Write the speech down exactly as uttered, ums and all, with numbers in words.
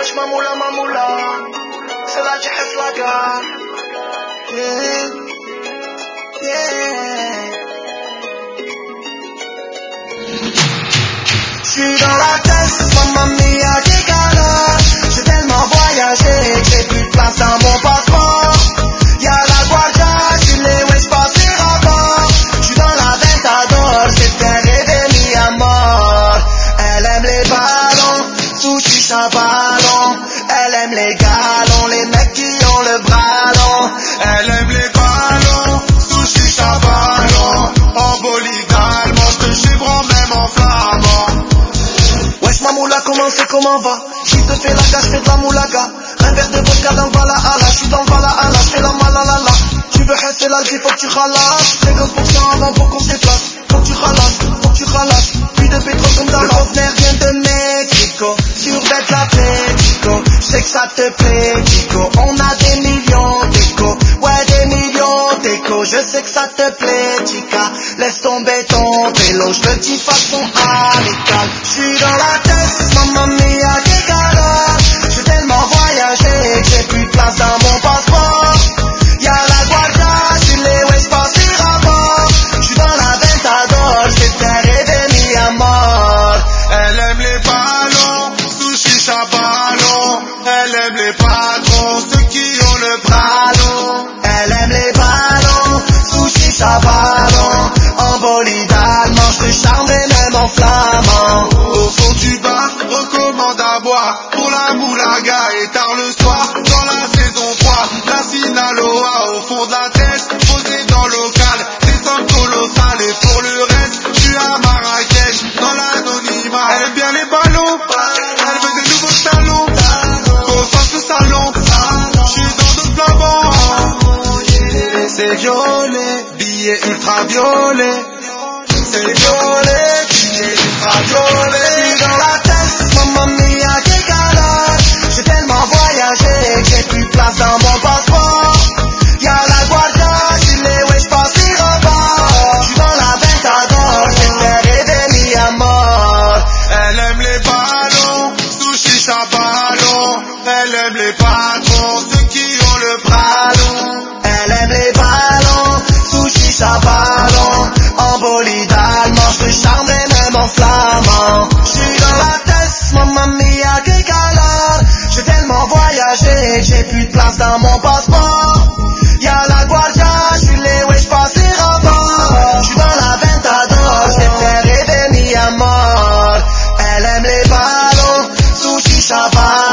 wesh mamoula mamoula, c'est là que je la gare. Yeah, yeah. J'suis dans la tête, mamma mia, des galères. J'ai tellement voyagé que j'ai plus de place dans mon passeport. Y'a la guardia, j'suis les wesh passés rapport. J'suis dans la Ventador, c'est fait rêver mi à mort. Elle aime les ballons, sushi sa ballon. Elle aime les galons, les mecs qui ont le bras long. Elle aime les ballons, sushi sa ballon. En bolide allemand, j'te chevron même en flamand. Wesh mamoula, comment c'est, comment va? J'suis te fais la gage, j'fais de la moulaga. Un verre de vodka dans le Valhalla, j'suis dans le Valhalla, j'fais la malalala. Tu veux rester là, il faut que tu ralasses. cinquante pour cent avant pour qu'on se déplace. Faut que tu ralasses, faut que tu ralasses. Puis de pétrole comme dans le conteneur vient de Mexico. Sur bête la Pético, j'sais que ça te plaît, Kiko. On a des millions d'écho, ouais des millions d'écho. Je sais que ça te plaît, chica. Laisse tomber ton vélo, j'te dis façon amicale. J'suis dans la tête, mamma mia, des galères. J'ai tellement voyagé que j'ai plus de place dans mon passeport. Y'a la guardia, j'suis les wesh passés rapport. J'suis dans la Ventador, j'ai fait rêver mi à mort. Elle aime les ballons, sushi sa ballon. Elle aime les patrons, ceux qui ont le bras long. Elle aime les ballons, sushi sa ballon. En bolide allemand, j'te charmerai même en flamand. Au fond du bar, recommande à boire. Pour la moulaga et tard le soir. Dans la saison trois, la Sinaloa au fond de la tête. Posé dans le local, des sommes colossales. Et pour le reste, j'suis à Marrakech, dans l'anonymat. Elle aime bien les ballons, elle veut des nouveaux talons. Qu'on fasse le salon, j'suis dans d'autres flamants. C'est violet, billet ultra violet. C'est violet, billet ultra violet. J'suis dans la tête, mamma mia, des galères. J'ai tellement voyagé que j'ai plus de place dans mon passeport. Y'a la guardia, j'suis les wesh passés rapport. J'suis dans la Ventador, j'ai fait rêver mi à mort. Elle aime les ballons, sushi sa ballon. Elle aime les patrons, ceux qui ont le bras long. Elle aime les ballons, sushi sa ballon. En bolide allemand, j'te charmerai même en flamand. J'suis dans la tête, mamma mia, des galères. J'ai tellement voyagé que j'ai plus de place dans mon passeport. Y'a la guardia, j'suis les wesh passés rapport. J'suis dans la Ventador, j'ai fait rêver mi à mort. Elle aime les ballons, sushi sa ballon.